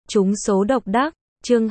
Trúng số độc đắc, chương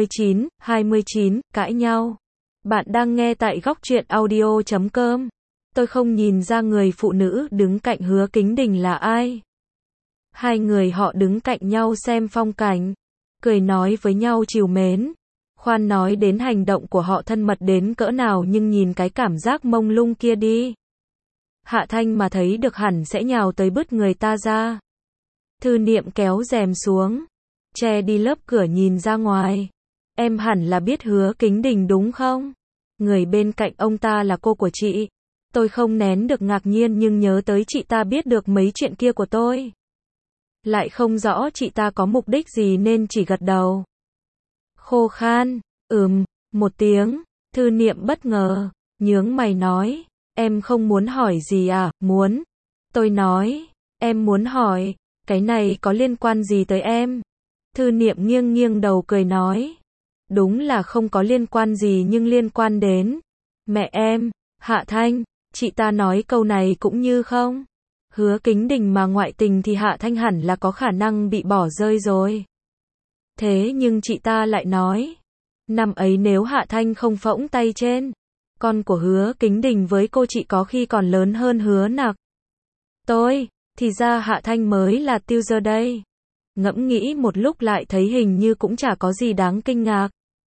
29, cãi nhau. Bạn đang nghe tại góc truyện audio.com. Tôi không nhìn ra người phụ nữ đứng cạnh Hứa Kính Đình là ai. Hai người họ đứng cạnh nhau xem phong cảnh, cười nói với nhau trìu mến. Khoan nói đến hành động của họ thân mật đến cỡ nào, nhưng nhìn cái cảm giác mông lung kia đi. Hạ Thanh mà thấy được hẳn sẽ nhào tới bứt người ta ra. Thư Niệm kéo rèm xuống, che đi lớp cửa nhìn ra ngoài. Em hẳn là biết Hứa Kính Đình đúng không? Người bên cạnh ông ta là cô của chị. Tôi không nén được ngạc nhiên, nhưng nhớ tới chị ta biết được mấy chuyện kia của tôi. Lại không rõ chị ta có mục đích gì nên chỉ gật đầu. Khô khan, một tiếng. Thư Niệm bất ngờ, nhướng mày nói, em không muốn hỏi gì à? Muốn. Tôi nói, em muốn hỏi, cái này có liên quan gì tới em? Thư Niệm nghiêng nghiêng đầu cười nói, đúng là không có liên quan gì nhưng liên quan đến mẹ em, Hạ Thanh. Chị ta nói câu này cũng như không. Hứa Kính Đình mà ngoại tình thì Hạ Thanh hẳn là có khả năng bị bỏ rơi rồi. Thế nhưng chị ta lại nói, năm ấy nếu Hạ Thanh không phỗng tay trên con của Hứa Kính Đình với cô chị có khi còn lớn hơn Hứa Nặc. Thì ra Hạ Thanh mới là tiêu giờ đây. Ngẫm nghĩ một lúc lại thấy hình như cũng chả có gì đáng kinh ngạc.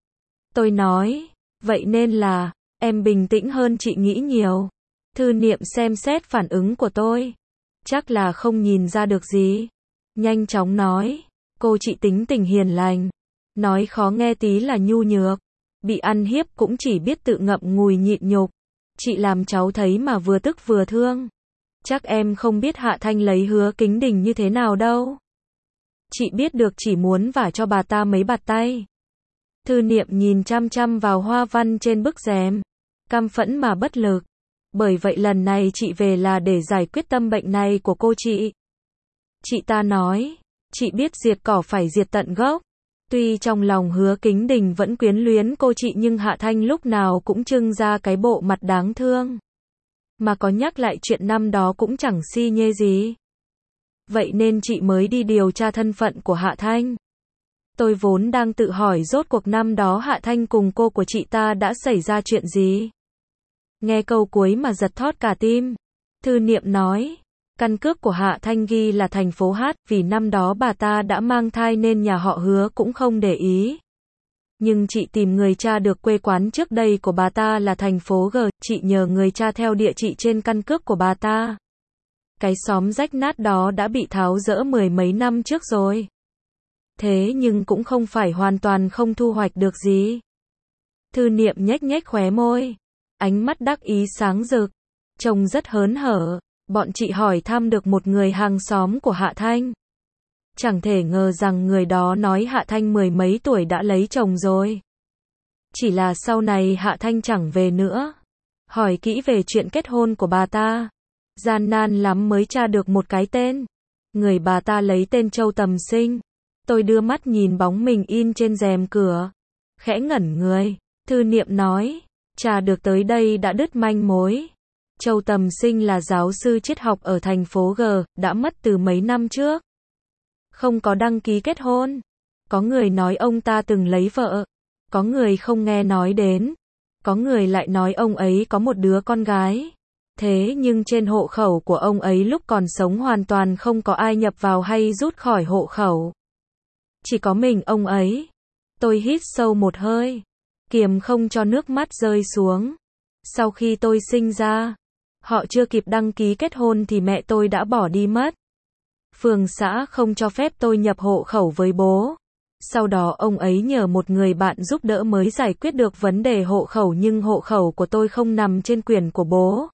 Tôi nói, vậy nên là, em bình tĩnh hơn chị nghĩ nhiều. Thư Niệm xem xét phản ứng của tôi, chắc là không nhìn ra được gì. Nhanh chóng nói, cô chị tính tình hiền lành, nói khó nghe tí là nhu nhược, bị ăn hiếp cũng chỉ biết tự ngậm ngùi nhịn nhục. Chị làm cháu thấy mà vừa tức vừa thương. Chắc em không biết Hạ Thanh lấy Hứa Kính Đình như thế nào đâu. Chị biết được chỉ muốn vả cho bà ta mấy bạt tay. Thư Niệm nhìn chăm chăm vào hoa văn trên bức rèm, căm phẫn mà bất lực. Bởi vậy lần này chị về là để giải quyết tâm bệnh này của cô chị. Chị ta nói, chị biết diệt cỏ phải diệt tận gốc. Tuy trong lòng Hứa Kính Đình vẫn quyến luyến cô chị, nhưng Hạ Thanh lúc nào cũng trưng ra cái bộ mặt đáng thương. Mà có nhắc lại chuyện năm đó cũng chẳng si nhê gì. Vậy nên chị mới đi điều tra thân phận của Hạ Thanh. Tôi vốn đang tự hỏi rốt cuộc năm đó Hạ Thanh cùng cô của chị ta đã xảy ra chuyện gì. Nghe câu cuối mà giật thót cả tim. Thư Niệm nói, căn cước của Hạ Thanh ghi là thành phố H, vì năm đó bà ta đã mang thai nên nhà họ Hứa cũng không để ý. Nhưng chị tìm người tra được quê quán trước đây của bà ta là thành phố G, chị nhờ người tra theo địa chỉ trên căn cước của bà ta. Cái xóm rách nát đó đã bị tháo dỡ mười mấy năm trước rồi. Thế nhưng cũng không phải hoàn toàn không thu hoạch được gì. Thư Niệm nhếch nhếch khóe môi, ánh mắt đắc ý sáng rực, trông rất hớn hở. Bọn chị hỏi thăm được một người hàng xóm của Hạ Thanh. Chẳng thể ngờ rằng người đó nói Hạ Thanh mười mấy tuổi đã lấy chồng rồi. Chỉ là sau này Hạ Thanh chẳng về nữa. Hỏi kỹ về chuyện kết hôn của bà ta, gian nan lắm mới tra được một cái tên. Người bà ta lấy tên Châu Tầm Sinh. Tôi đưa mắt nhìn bóng mình in trên rèm cửa, khẽ ngẩn người. Thư Niệm nói, tra được tới đây đã đứt manh mối. Châu Tầm Sinh là giáo sư triết học ở thành phố G, đã mất từ mấy năm trước. Không có đăng ký kết hôn. Có người nói ông ta từng lấy vợ. Có người không nghe nói đến. Có người lại nói ông ấy có một đứa con gái. Thế nhưng trên hộ khẩu của ông ấy lúc còn sống hoàn toàn không có ai nhập vào hay rút khỏi hộ khẩu. Chỉ có mình ông ấy. Tôi hít sâu một hơi, kiềm không cho nước mắt rơi xuống. Sau khi tôi sinh ra, họ chưa kịp đăng ký kết hôn thì mẹ tôi đã bỏ đi mất. Phường xã không cho phép tôi nhập hộ khẩu với bố. Sau đó ông ấy nhờ một người bạn giúp đỡ mới giải quyết được vấn đề hộ khẩu, nhưng hộ khẩu của tôi không nằm trên quyền của bố.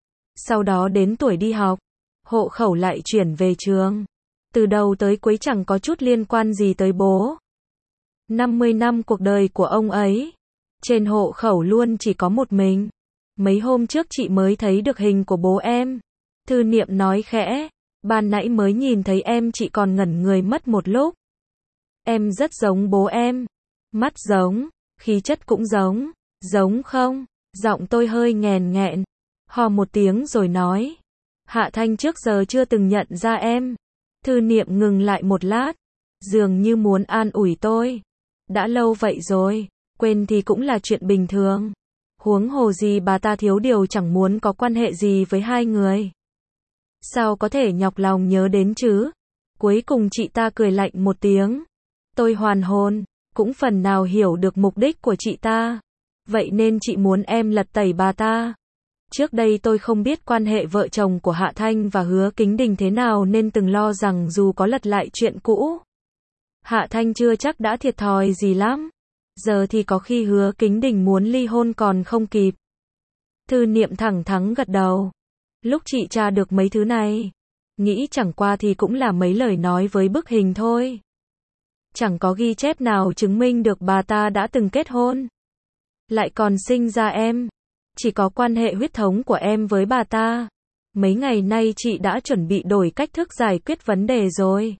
Sau đó đến tuổi đi học, hộ khẩu lại chuyển về trường. Từ đầu tới cuối chẳng có chút liên quan gì tới bố. 50 năm cuộc đời của ông ấy, trên hộ khẩu luôn chỉ có một mình. Mấy hôm trước chị mới thấy được hình của bố em. Thư Niệm nói khẽ, ban nãy mới nhìn thấy em chị còn ngẩn người mất một lúc. Em rất giống bố em. Mắt giống, khí chất cũng giống. Giống không? Giọng tôi hơi nghèn nghẹn. Hò một tiếng rồi nói, Hạ Thanh trước giờ chưa từng nhận ra em. Thư Niệm ngừng lại một lát, Dường như muốn an ủi tôi. Đã lâu vậy rồi, quên thì cũng là chuyện bình thường. Huống hồ gì bà ta thiếu điều chẳng muốn có quan hệ gì với hai người. Sao có thể nhọc lòng nhớ đến chứ? Cuối cùng chị ta cười lạnh một tiếng. Tôi hoàn hồn, cũng phần nào hiểu được mục đích của chị ta. Vậy nên chị muốn em lật tẩy bà ta. Trước đây tôi không biết quan hệ vợ chồng của Hạ Thanh và Hứa Kính Đình thế nào nên từng lo rằng dù có lật lại chuyện cũ, Hạ Thanh chưa chắc đã thiệt thòi gì lắm. Giờ thì có khi Hứa Kính Đình muốn ly hôn còn không kịp. Thư Niệm thẳng thắn gật đầu. Lúc chị tra được mấy thứ này, nghĩ chẳng qua thì cũng là mấy lời nói với bức hình thôi. Chẳng có ghi chép nào chứng minh được bà ta đã từng kết hôn, lại còn sinh ra em. Chỉ có quan hệ huyết thống của em với bà ta. Mấy ngày nay chị đã chuẩn bị đổi cách thức giải quyết vấn đề rồi.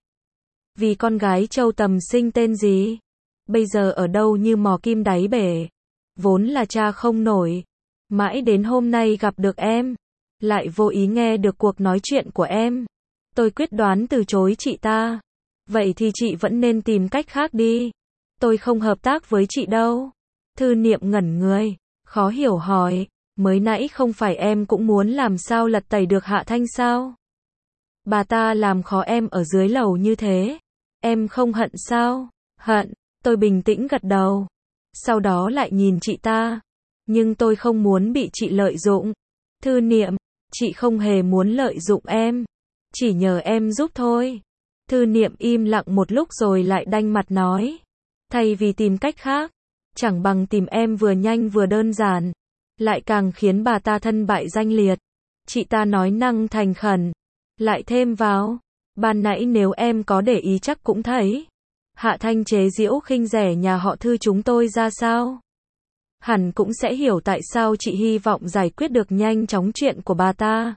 Vì con gái Châu Tầm Sinh tên gì? Bây giờ ở đâu như mò kim đáy bể. Vốn là tra không nổi. Mãi đến hôm nay gặp được em, lại vô ý nghe được cuộc nói chuyện của em. Tôi quyết đoán từ chối chị ta. Vậy thì chị vẫn nên tìm cách khác đi. Tôi không hợp tác với chị đâu. Thư Niệm ngẩn người, khó hiểu hỏi. Mới nãy không phải em cũng muốn làm sao lật tẩy được Hạ Thanh sao? Bà ta làm khó em ở dưới lầu như thế. Em không hận sao? Hận, tôi bình tĩnh gật đầu. Sau đó lại nhìn chị ta. Nhưng tôi không muốn bị chị lợi dụng. Thư Niệm, chị không hề muốn lợi dụng em. Chỉ nhờ em giúp thôi. Thư Niệm im lặng một lúc rồi lại đanh mặt nói. Thay vì tìm cách khác, chẳng bằng tìm em vừa nhanh vừa đơn giản. Lại càng khiến bà ta thân bại danh liệt. Chị ta nói năng thành khẩn. Lại thêm vào. Ban nãy nếu em có để ý chắc cũng thấy. Hạ Thanh chế giễu khinh rẻ nhà họ Thư chúng tôi ra sao. Hẳn cũng sẽ hiểu tại sao chị hy vọng giải quyết được nhanh chóng chuyện của bà ta.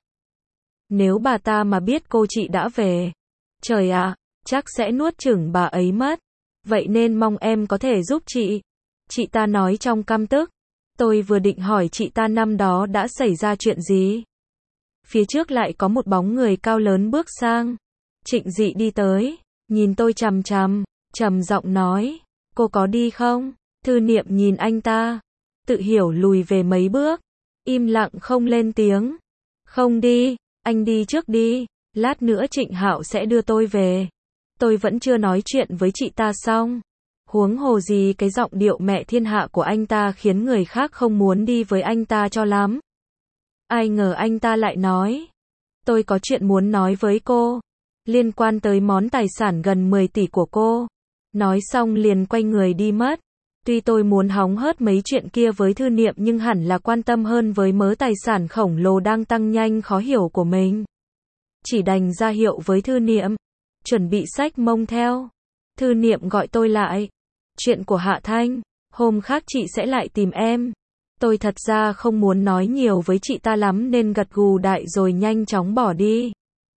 Nếu bà ta mà biết cô chị đã về, trời ạ, chắc sẽ nuốt chửng bà ấy mất. Vậy nên mong em có thể giúp chị. Chị ta nói trong căm tức. Tôi vừa định hỏi chị ta năm đó đã xảy ra chuyện gì. Phía trước lại có một bóng người cao lớn bước sang. Trịnh Dị đi tới, nhìn tôi chằm chằm, trầm giọng nói, cô có đi không? Thư Niệm nhìn anh ta, tự hiểu lùi về mấy bước, im lặng không lên tiếng. Không đi, anh đi trước đi, lát nữa Trịnh Hạo sẽ đưa tôi về. Tôi vẫn chưa nói chuyện với chị ta xong. Huống hồ gì cái giọng điệu mẹ thiên hạ của anh ta khiến người khác không muốn đi với anh ta cho lắm. Ai ngờ anh ta lại nói, tôi có chuyện muốn nói với cô, liên quan tới món tài sản gần 10 tỷ của cô. Nói xong liền quay người đi mất. Tuy tôi muốn hóng hớt mấy chuyện kia với Thư Niệm nhưng hẳn là quan tâm hơn với mớ tài sản khổng lồ đang tăng nhanh khó hiểu của mình. Chỉ đành ra hiệu với Thư Niệm, chuẩn bị xách mông theo. Thư Niệm gọi tôi lại. Chuyện của Hạ Thanh, hôm khác chị sẽ lại tìm em. Tôi thật ra không muốn nói nhiều với chị ta lắm nên gật gù đại rồi nhanh chóng bỏ đi.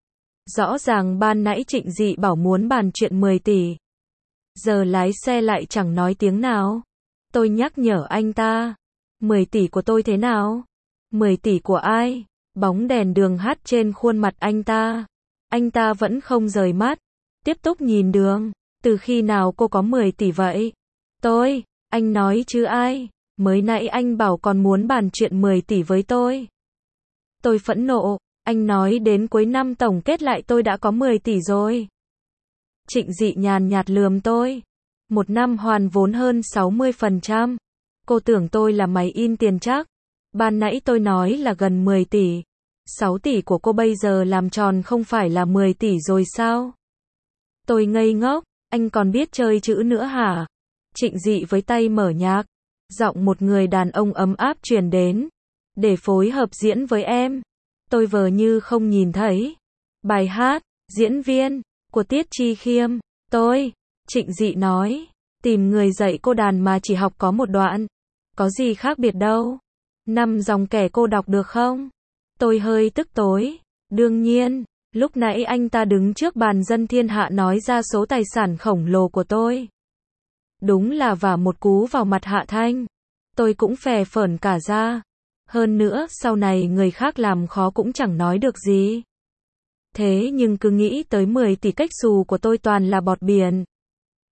Rõ ràng ban nãy Trịnh Dị bảo muốn bàn chuyện 10 tỷ. Giờ lái xe lại chẳng nói tiếng nào. Tôi nhắc nhở anh ta. 10 tỷ của tôi thế nào? 10 tỷ của ai? Bóng đèn đường hắt trên khuôn mặt anh ta. Anh ta vẫn không rời mắt. Tiếp tục nhìn đường. Từ khi nào cô có 10 tỷ vậy? Tôi, anh nói chứ ai? Mới nãy anh bảo còn muốn bàn chuyện 10 tỷ với tôi. Tôi phẫn nộ, anh nói đến cuối năm tổng kết lại tôi đã có 10 tỷ rồi. Trịnh Dị nhàn nhạt lườm tôi. Một năm hoàn vốn hơn 60%. Cô tưởng tôi là máy in tiền chắc. Ban nãy tôi nói là gần 10 tỷ. 6 tỷ của cô bây giờ làm tròn không phải là 10 tỷ rồi sao? Tôi ngây ngốc, anh còn biết chơi chữ nữa hả? Trịnh Dị với tay mở nhạc. Giọng một người đàn ông ấm áp truyền đến. Để phối hợp diễn với em. Tôi vờ như không nhìn thấy. Bài hát, diễn viên, của Tiết Chi Khiêm. Tôi, Trịnh Dị nói. Tìm người dạy cô đàn mà chỉ học có một đoạn. Có gì khác biệt đâu. 5 dòng kẻ cô đọc được không? Tôi hơi tức tối. Đương nhiên, lúc nãy anh ta đứng trước bàn dân thiên hạ nói ra số tài sản khổng lồ của tôi. Đúng là vả một cú vào mặt Hạ Thanh. Tôi cũng phè phởn cả ra. Hơn nữa, sau này người khác làm khó cũng chẳng nói được gì. Thế nhưng cứ nghĩ tới 10 tỷ cách xù của tôi toàn là bọt biển.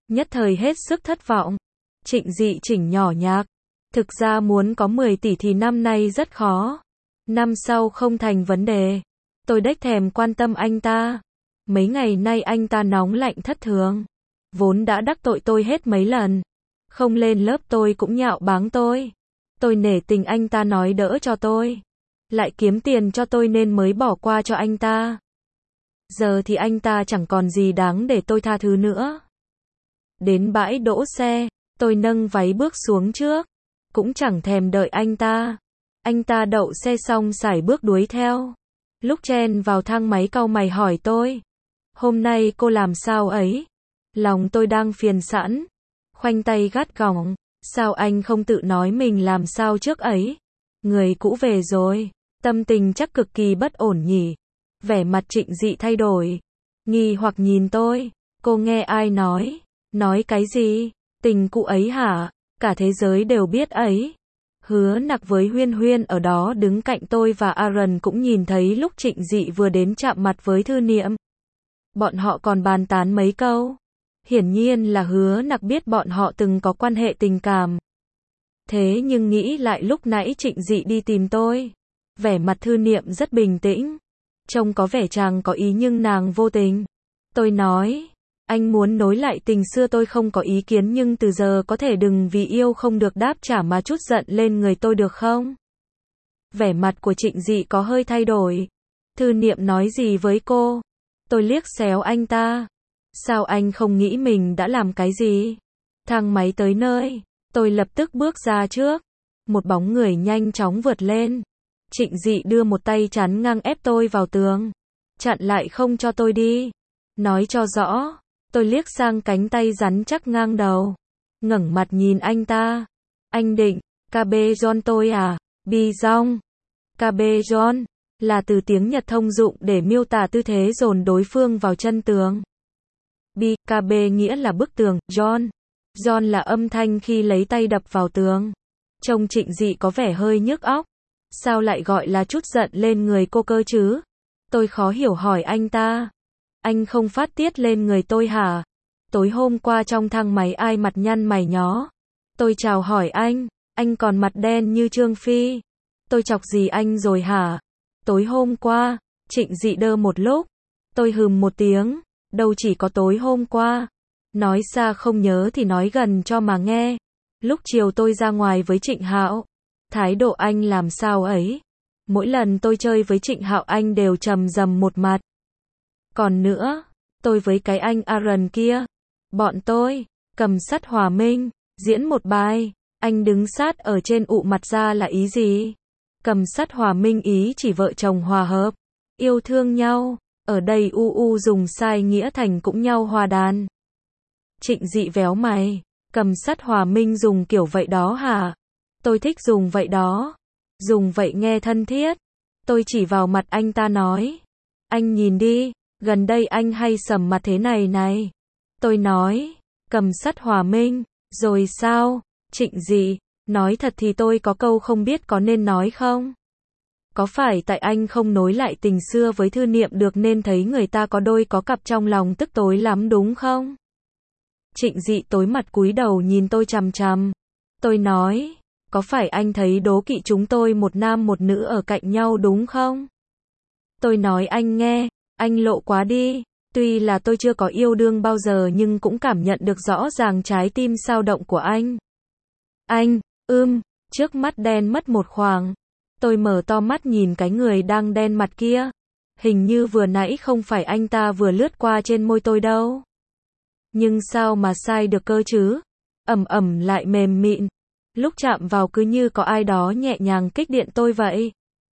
Nhất thời hết sức thất vọng. Trịnh Dị chỉnh nhỏ nhạc. Thực ra muốn có 10 tỷ thì năm nay rất khó. Năm sau không thành vấn đề. Tôi đếch thèm quan tâm anh ta. Mấy ngày nay anh ta nóng lạnh thất thường. Vốn đã đắc tội tôi hết mấy lần. Không lên lớp tôi cũng nhạo báng tôi. Tôi nể tình anh ta nói đỡ cho tôi. Lại kiếm tiền cho tôi nên mới bỏ qua cho anh ta. Giờ thì anh ta chẳng còn gì đáng để tôi tha thứ nữa. Đến bãi đỗ xe, tôi nâng váy bước xuống trước. Cũng chẳng thèm đợi anh ta. Anh ta đậu xe xong sải bước đuổi theo. Lúc chen vào thang máy cau mày hỏi tôi. Hôm nay cô làm sao ấy? Lòng tôi đang phiền sẵn. Khoanh tay gắt gỏng. Sao anh không tự nói mình làm sao trước ấy? Người cũ về rồi. Tâm tình chắc cực kỳ bất ổn nhỉ. Vẻ mặt Trịnh Dị thay đổi. Nghi hoặc nhìn tôi. Cô nghe ai nói? Nói cái gì? Tình cũ ấy hả? Cả thế giới đều biết ấy. Hứa Nặc với Huyên Huyên ở đó đứng cạnh tôi và Aaron cũng nhìn thấy lúc Trịnh Dị vừa đến chạm mặt với Thư Niệm. Bọn họ còn bàn tán mấy câu. Hiển nhiên là Hứa Nặc biết bọn họ từng có quan hệ tình cảm. Thế nhưng nghĩ lại lúc nãy Trịnh Dị đi tìm tôi. Vẻ mặt Thư Niệm rất bình tĩnh. Trông có vẻ chàng có ý nhưng nàng vô tình. Tôi nói, anh muốn nối lại tình xưa tôi không có ý kiến nhưng từ giờ có thể đừng vì yêu không được đáp trả mà chút giận lên người tôi được không? Vẻ mặt của Trịnh Dị có hơi thay đổi. Thư Niệm nói gì với cô? Tôi liếc xéo anh ta. Sao anh không nghĩ mình đã làm cái gì? Thang máy tới nơi. Tôi lập tức bước ra trước. Một bóng người nhanh chóng vượt lên. Trịnh Dị đưa một tay chắn ngang ép tôi vào tường. Chặn lại không cho tôi đi. Nói cho rõ. Tôi liếc sang cánh tay rắn chắc ngang đầu. Ngẩng mặt nhìn anh ta. Anh định, KB John tôi à? Bi Jong. KB John là từ tiếng Nhật thông dụng để miêu tả tư thế dồn đối phương vào chân tường. Bi, KB nghĩa là bức tường, John. John là âm thanh khi lấy tay đập vào tường. Trông Trịnh Dị có vẻ hơi nhức óc. Sao lại gọi là chút giận lên người cô cơ chứ? Tôi khó hiểu hỏi anh ta. Anh không phát tiết lên người tôi hả? Tối hôm qua trong thang máy ai mặt nhăn mày nhó? Tôi chào hỏi anh còn mặt đen như Trương Phi. Tôi chọc gì anh rồi hả? Tối hôm qua, Trịnh Dị đơ một lúc. Tôi hừm một tiếng, đâu chỉ có tối hôm qua. Nói xa không nhớ thì nói gần cho mà nghe. Lúc chiều tôi ra ngoài với Trịnh Hạo. Thái độ anh làm sao ấy? Mỗi lần tôi chơi với Trịnh Hạo anh đều trầm rầm một mặt. Còn nữa, tôi với cái anh Aaron kia. Bọn tôi, cầm sắt hòa minh, diễn một bài. Anh đứng sát ở trên ụ mặt ra là ý gì? Cầm sắt hòa minh ý chỉ vợ chồng hòa hợp. Yêu thương nhau. Ở đây dùng sai nghĩa thành cũng nhau hòa đàn. Trịnh Dị véo mày. Cầm sắt hòa minh dùng kiểu vậy đó hả? Tôi thích dùng vậy đó. Dùng vậy nghe thân thiết. Tôi chỉ vào mặt anh ta nói. Anh nhìn đi, gần đây anh hay sầm mặt thế này này. Tôi nói, cầm sắt hòa minh, rồi sao? Trịnh Dị, nói thật thì tôi có câu không biết có nên nói không? Có phải tại anh không nối lại tình xưa với Thư Niệm được nên thấy người ta có đôi có cặp trong lòng tức tối lắm đúng không? Trịnh Dị tối mặt cúi đầu nhìn tôi chằm chằm. Tôi nói, có phải anh thấy đố kỵ chúng tôi một nam một nữ ở cạnh nhau đúng không? Tôi nói anh nghe, anh lộ quá đi. Tuy là tôi chưa có yêu đương bao giờ nhưng cũng cảm nhận được rõ ràng trái tim sao động của anh. Anh, trước mắt đen mất một khoảng. Tôi mở to mắt nhìn cái người đang đen mặt kia. Hình như vừa nãy không phải anh ta vừa lướt qua trên môi tôi đâu. Nhưng sao mà sai được cơ chứ? Ẩm lại mềm mịn. Lúc chạm vào cứ như có ai đó nhẹ nhàng kích điện tôi vậy.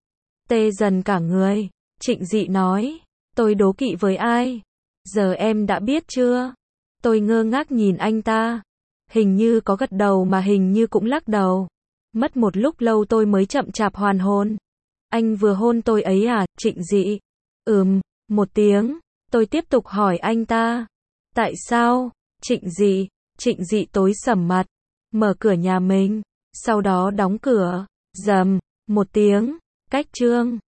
Tê dần cả người. Trịnh Dị nói. Tôi đố kỵ với ai? Giờ em đã biết chưa? Tôi ngơ ngác nhìn anh ta. Hình như có gật đầu mà hình như cũng lắc đầu. Mất một lúc lâu tôi mới chậm chạp hoàn hồn. Anh vừa hôn tôi ấy à, Trịnh Dị? Một tiếng. Tôi tiếp tục hỏi anh ta. Tại sao? Trịnh Dị tối sầm mặt. Mở cửa nhà mình. Sau đó đóng cửa. Rầm. Một tiếng. Cách chương.